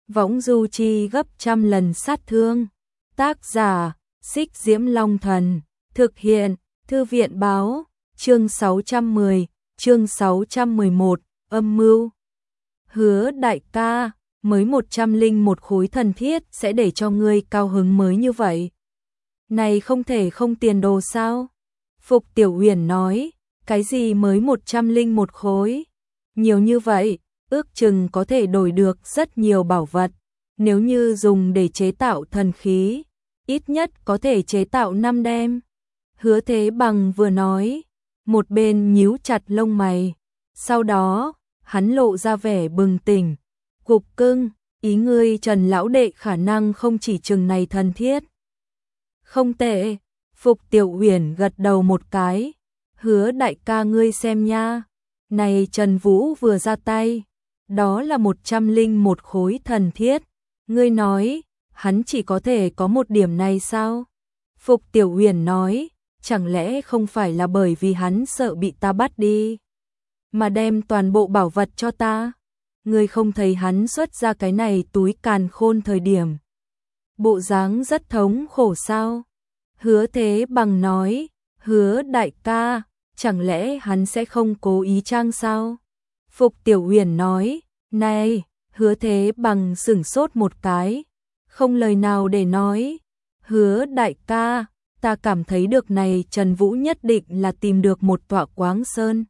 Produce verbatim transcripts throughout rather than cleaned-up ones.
võng du chi gấp trăm lần sát thương. Tác giả, Xích Diễm Long Thần. Thực hiện, Thư viện Báo. Chương sáu trăm mười, chương sáu trăm mười một, âm mưu. Hứa đại ca, mới một trăm linh một khối thần thiết sẽ để cho ngươi cao hứng mới như vậy. Này không thể không tiền đồ sao? Phục Tiểu Uyển nói, cái gì mới một trăm linh một khối? Nhiều như vậy, ước chừng có thể đổi được rất nhiều bảo vật. Nếu như dùng để chế tạo thần khí, ít nhất có thể chế tạo năm đem. Hứa Thế Bằng vừa nói, một bên nhíu chặt lông mày. Sau đó, hắn lộ ra vẻ bừng tỉnh. Cục cưng, ý ngươi Trần lão đệ khả năng không chỉ chừng này thần thiết. Không tệ, Phục Tiểu Uyển gật đầu một cái. Hứa đại ca ngươi xem nha. Này Trần Vũ vừa ra tay, đó là một trăm linh một khối thần thiết. Ngươi nói, hắn chỉ có thể có một điểm này sao? Phục Tiểu Uyển nói, chẳng lẽ không phải là bởi vì hắn sợ bị ta bắt đi, mà đem toàn bộ bảo vật cho ta? Ngươi không thấy hắn xuất ra cái này túi càn khôn thời điểm bộ dáng rất thống khổ sao? Hứa Thế Bằng nói, hứa đại ca, chẳng lẽ hắn sẽ không cố ý trang sao? Phục Tiểu Uyển nói, này, Hứa Thế Bằng sửng sốt một cái, không lời nào để nói. Hứa đại ca, ta cảm thấy được này Trần Vũ nhất định là tìm được một tọa Quáng Sơn.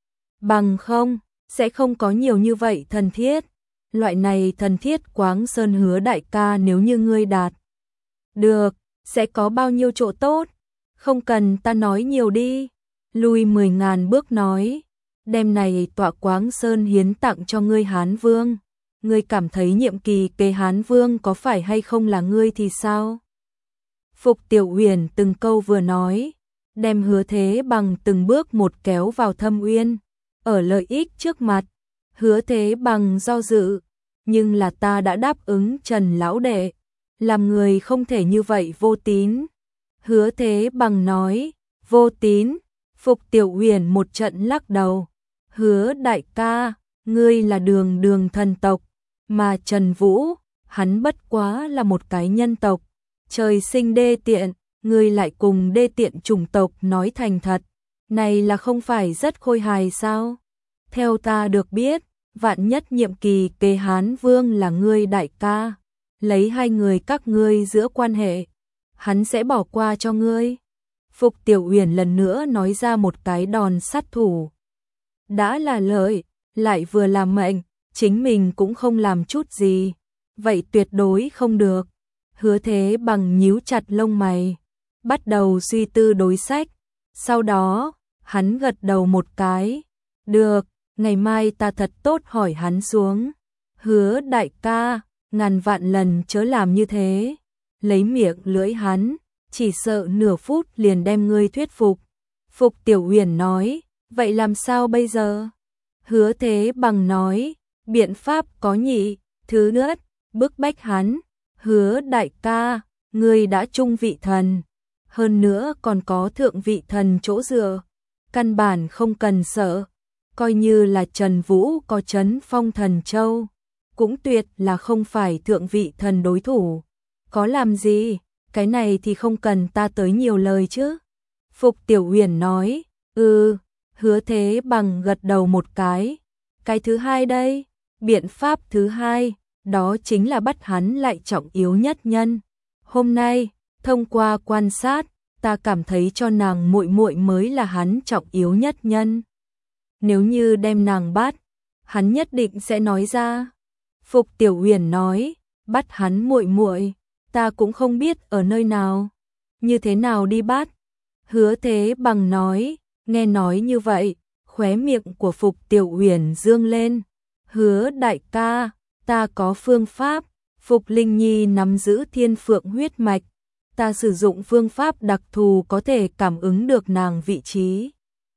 Bằng không, sẽ không có nhiều như vậy thần thiết. Loại này thần thiết Quáng Sơn hứa đại ca nếu như ngươi đạt được, sẽ có bao nhiêu chỗ tốt? Không cần ta nói nhiều đi. Lui mười ngàn bước nói, đem này tọa Quáng Sơn hiến tặng cho ngươi Hán Vương. Ngươi cảm thấy nhiệm kỳ kế Hán Vương có phải hay không là ngươi thì sao? Phục Tiểu Uyển từng câu vừa nói, đem Hứa Thế Bằng từng bước một kéo vào thâm uyên. Ở lợi ích trước mặt, Hứa Thế Bằng do dự, nhưng là ta đã đáp ứng Trần lão đệ, làm người không thể như vậy vô tín. Hứa Thế Bằng nói, vô tín? Phục Tiểu Uyển một trận lắc đầu. Hứa đại ca, ngươi là đường đường thần tộc, mà Trần Vũ, hắn bất quá là một cái nhân tộc, trời sinh đê tiện, ngươi lại cùng đê tiện chủng tộc nói thành thật, này là không phải rất khôi hài sao? Theo ta được biết, vạn nhất nhiệm kỳ kế Hán Vương là ngươi đại ca, lấy hai người các ngươi giữa quan hệ, hắn sẽ bỏ qua cho ngươi. Phục Tiểu Uyển lần nữa nói ra một cái đòn sát thủ. Đã là lợi, lại vừa làm mệnh, chính mình cũng không làm chút gì, vậy tuyệt đối không được. Hứa Thế Bằng nhíu chặt lông mày, bắt đầu suy tư đối sách. Sau đó, hắn gật đầu một cái. Được, ngày mai ta thật tốt hỏi hắn xuống. Hứa đại ca, ngàn vạn lần chớ làm như thế. Lấy miệng lưỡi hắn, chỉ sợ nửa phút liền đem ngươi thuyết phục. Phục Tiểu Uyển nói, vậy làm sao bây giờ? Hứa Thế Bằng nói, biện pháp có nhị, thứ nhất, bức bách hắn. Hứa đại ca, ngươi đã trung vị thần, hơn nữa còn có thượng vị thần chỗ dựa, căn bản không cần sợ, coi như là Trần Vũ có trấn phong thần châu, cũng tuyệt là không phải thượng vị thần đối thủ. Có làm gì, cái này thì không cần ta tới nhiều lời chứ. Phục Tiểu Uyển nói, ừ, Hứa Thế Bằng gật đầu một cái. Cái thứ hai đây, biện pháp thứ hai, đó chính là bắt hắn lại trọng yếu nhất nhân. Hôm nay, thông qua quan sát, ta cảm thấy cho nàng muội muội mới là hắn trọng yếu nhất nhân. Nếu như đem nàng bắt, hắn nhất định sẽ nói ra. Phục Tiểu Uyển nói, bắt hắn muội muội, ta cũng không biết ở nơi nào, như thế nào đi bắt. Hứa Thế Bằng nói, nghe nói như vậy, khóe miệng của Phục Tiểu Uyển dương lên. Hứa đại ca, ta có phương pháp. Phục Linh Nhi nắm giữ thiên phượng huyết mạch, ta sử dụng phương pháp đặc thù có thể cảm ứng được nàng vị trí.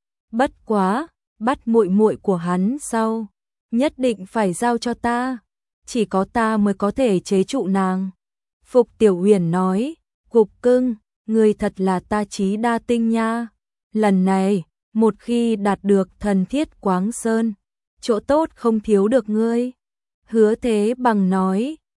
Bất quá, bắt muội muội của hắn sau, nhất định phải giao cho ta, chỉ có ta mới có thể chế trụ nàng. Phục Tiểu Uyển nói, cục cưng, ngươi thật là ta trí đa tinh nha. Lần này, một khi đạt được thần thiết Quáng Sơn, chỗ tốt không thiếu được ngươi. Hứa Thế Bằng nói,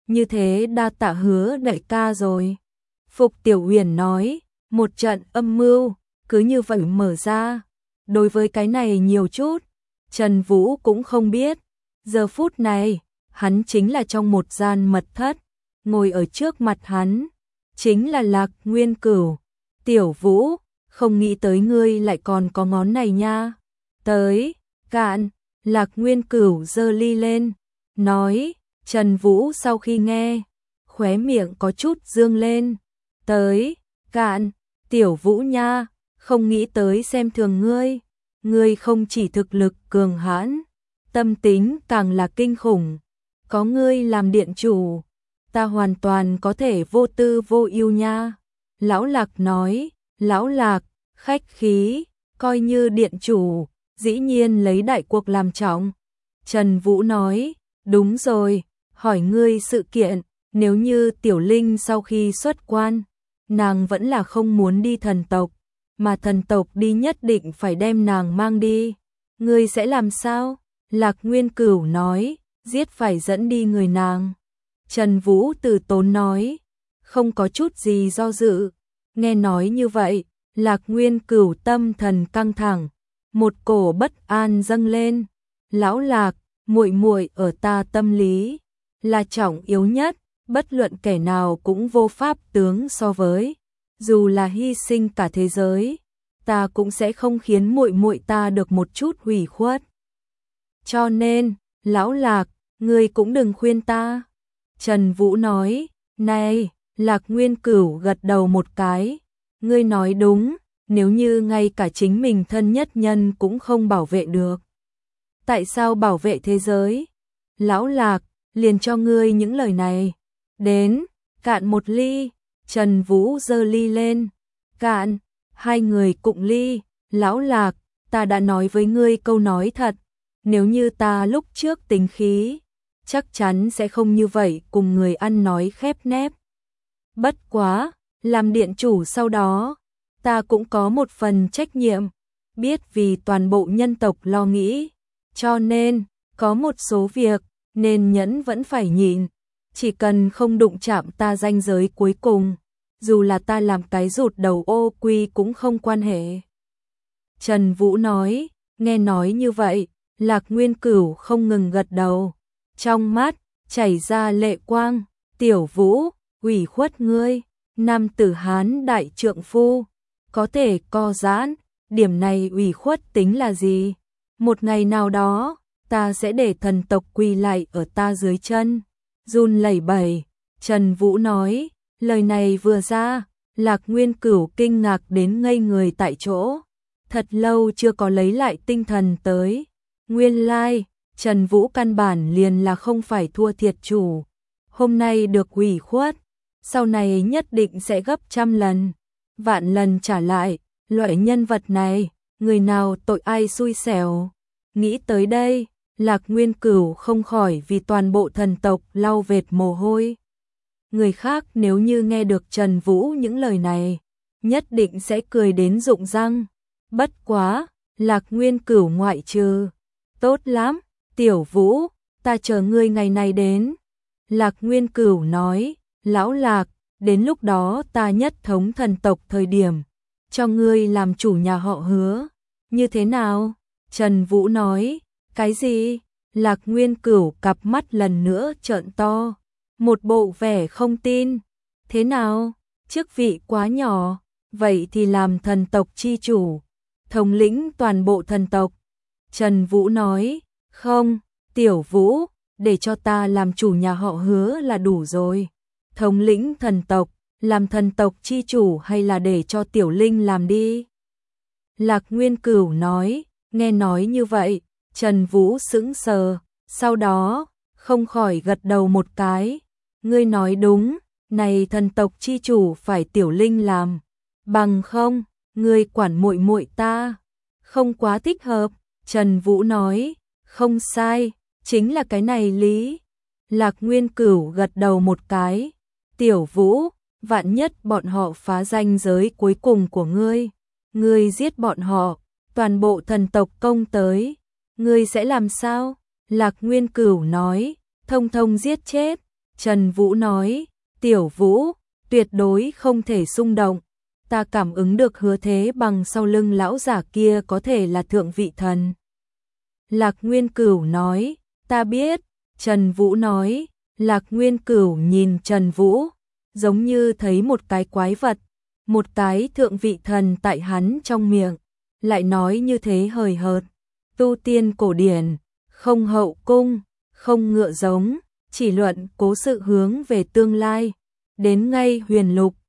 như thế đa tạ Hứa đại ca rồi. Phục Tiểu Uyển nói, một trận âm mưu, cứ như vậy mở ra. Đối với cái này nhiều chút, Trần Vũ cũng không biết. Giờ phút này, hắn chính là trong một gian mật thất, ngồi ở trước mặt hắn, chính là Lạc Nguyên Cửu. Tiểu Vũ, không nghĩ tới ngươi lại còn có ngón này nha. Tới, cạn, Lạc Nguyên Cửu giơ ly lên, nói. Trần Vũ sau khi nghe, khóe miệng có chút dương lên. Tới, cạn, Tiểu Vũ nha, không nghĩ tới xem thường ngươi. Ngươi không chỉ thực lực cường hãn, tâm tính càng là kinh khủng. Có ngươi làm điện chủ, ta hoàn toàn có thể vô tư vô ưu nha. Lão Lạc nói, Lão Lạc, khách khí, coi như điện chủ, dĩ nhiên lấy đại cuộc làm trọng. Trần Vũ nói, đúng rồi, hỏi ngươi sự kiện, nếu như Tiểu Linh sau khi xuất quan, nàng vẫn là không muốn đi thần tộc, mà thần tộc đi nhất định phải đem nàng mang đi. Ngươi sẽ làm sao? Lạc Nguyên Cửu nói, giết phải dẫn đi người nàng. Trần Vũ từ tốn nói, không có chút gì do dự. Nghe nói như vậy, Lạc Nguyên Cửu tâm thần căng thẳng, một cổ bất an dâng lên. Lão Lạc, muội muội ở ta tâm lý là trọng yếu nhất, bất luận kẻ nào cũng vô pháp tướng so với. Dù là hy sinh cả thế giới, ta cũng sẽ không khiến muội muội ta được một chút hủy khuất. Cho nên, Lão Lạc, ngươi cũng đừng khuyên ta. Trần Vũ nói, này, Lạc Nguyên Cửu gật đầu một cái. Ngươi nói đúng, nếu như ngay cả chính mình thân nhất nhân cũng không bảo vệ được. Tại sao bảo vệ thế giới? Lão Lạc, liền cho ngươi những lời này. Đến, cạn một ly. Trần Vũ giơ ly lên. Cạn, hai người cụng ly. Lão Lạc, ta đã nói với ngươi câu nói thật. Nếu như ta lúc trước tính khí, chắc chắn sẽ không như vậy cùng người ăn nói khép nép. Bất quá, làm điện chủ sau đó, ta cũng có một phần trách nhiệm, biết vì toàn bộ nhân tộc lo nghĩ, cho nên, có một số việc, nên nhẫn vẫn phải nhịn, chỉ cần không đụng chạm ta ranh giới cuối cùng, dù là ta làm cái rụt đầu ô quy cũng không quan hệ. Trần Vũ nói, nghe nói như vậy, Lạc Nguyên Cửu không ngừng gật đầu, trong mắt, chảy ra lệ quang. Tiểu Vũ, ủy khuất ngươi, nam tử Hán đại trượng phu, có thể co giãn, điểm này ủy khuất tính là gì? Một ngày nào đó, ta sẽ để thần tộc quỳ lại ở ta dưới chân. Run lẩy bẩy, Trần Vũ nói, lời này vừa ra, Lạc Nguyên Cửu kinh ngạc đến ngây người tại chỗ, thật lâu chưa có lấy lại tinh thần tới. Nguyên lai, like, Trần Vũ căn bản liền là không phải thua thiệt chủ, hôm nay được ủy khuất, sau này nhất định sẽ gấp trăm lần, vạn lần trả lại. Loại nhân vật này, người nào tội ai xui xẻo. Nghĩ tới đây, Lạc Nguyên Cửu không khỏi vì toàn bộ thần tộc lau vệt mồ hôi. Người khác nếu như nghe được Trần Vũ những lời này, nhất định sẽ cười đến rụng răng. Bất quá, Lạc Nguyên Cửu ngoại trừ. Tốt lắm, Tiểu Vũ, ta chờ ngươi ngày này đến. Lạc Nguyên Cửu nói, Lão Lạc, đến lúc đó ta nhất thống thần tộc thời điểm, cho ngươi làm chủ nhà họ Hứa. Như thế nào? Trần Vũ nói, cái gì? Lạc Nguyên Cửu cặp mắt lần nữa trợn to, một bộ vẻ không tin. Thế nào? Chức vị quá nhỏ, vậy thì làm thần tộc chi chủ, thống lĩnh toàn bộ thần tộc. Trần Vũ nói, không, Tiểu Vũ, để cho ta làm chủ nhà họ Hứa là đủ rồi. Thống lĩnh thần tộc, làm thần tộc chi chủ hay là để cho Tiểu Linh làm đi? Lạc Nguyên Cửu nói, nghe nói như vậy, Trần Vũ sững sờ, sau đó, không khỏi gật đầu một cái. Ngươi nói đúng, này thần tộc chi chủ phải Tiểu Linh làm, bằng không, ngươi quản muội muội ta, không quá thích hợp. Trần Vũ nói, không sai, chính là cái này lý. Lạc Nguyên Cửu gật đầu một cái. Tiểu Vũ, vạn nhất bọn họ phá ranh giới cuối cùng của ngươi, ngươi giết bọn họ, toàn bộ thần tộc công tới, ngươi sẽ làm sao? Lạc Nguyên Cửu nói, thông thông giết chết. Trần Vũ nói, Tiểu Vũ, tuyệt đối không thể xung động. Ta cảm ứng được Hứa Thế Bằng sau lưng lão giả kia có thể là thượng vị thần. Lạc Nguyên Cửu nói, ta biết. Trần Vũ nói, Lạc Nguyên Cửu nhìn Trần Vũ, giống như thấy một cái quái vật, một cái thượng vị thần tại hắn trong miệng, lại nói như thế hời hợt. Tu tiên cổ điển, không hậu cung, không ngựa giống, chỉ luận cố sự hướng về tương lai. Đến ngay huyền lục,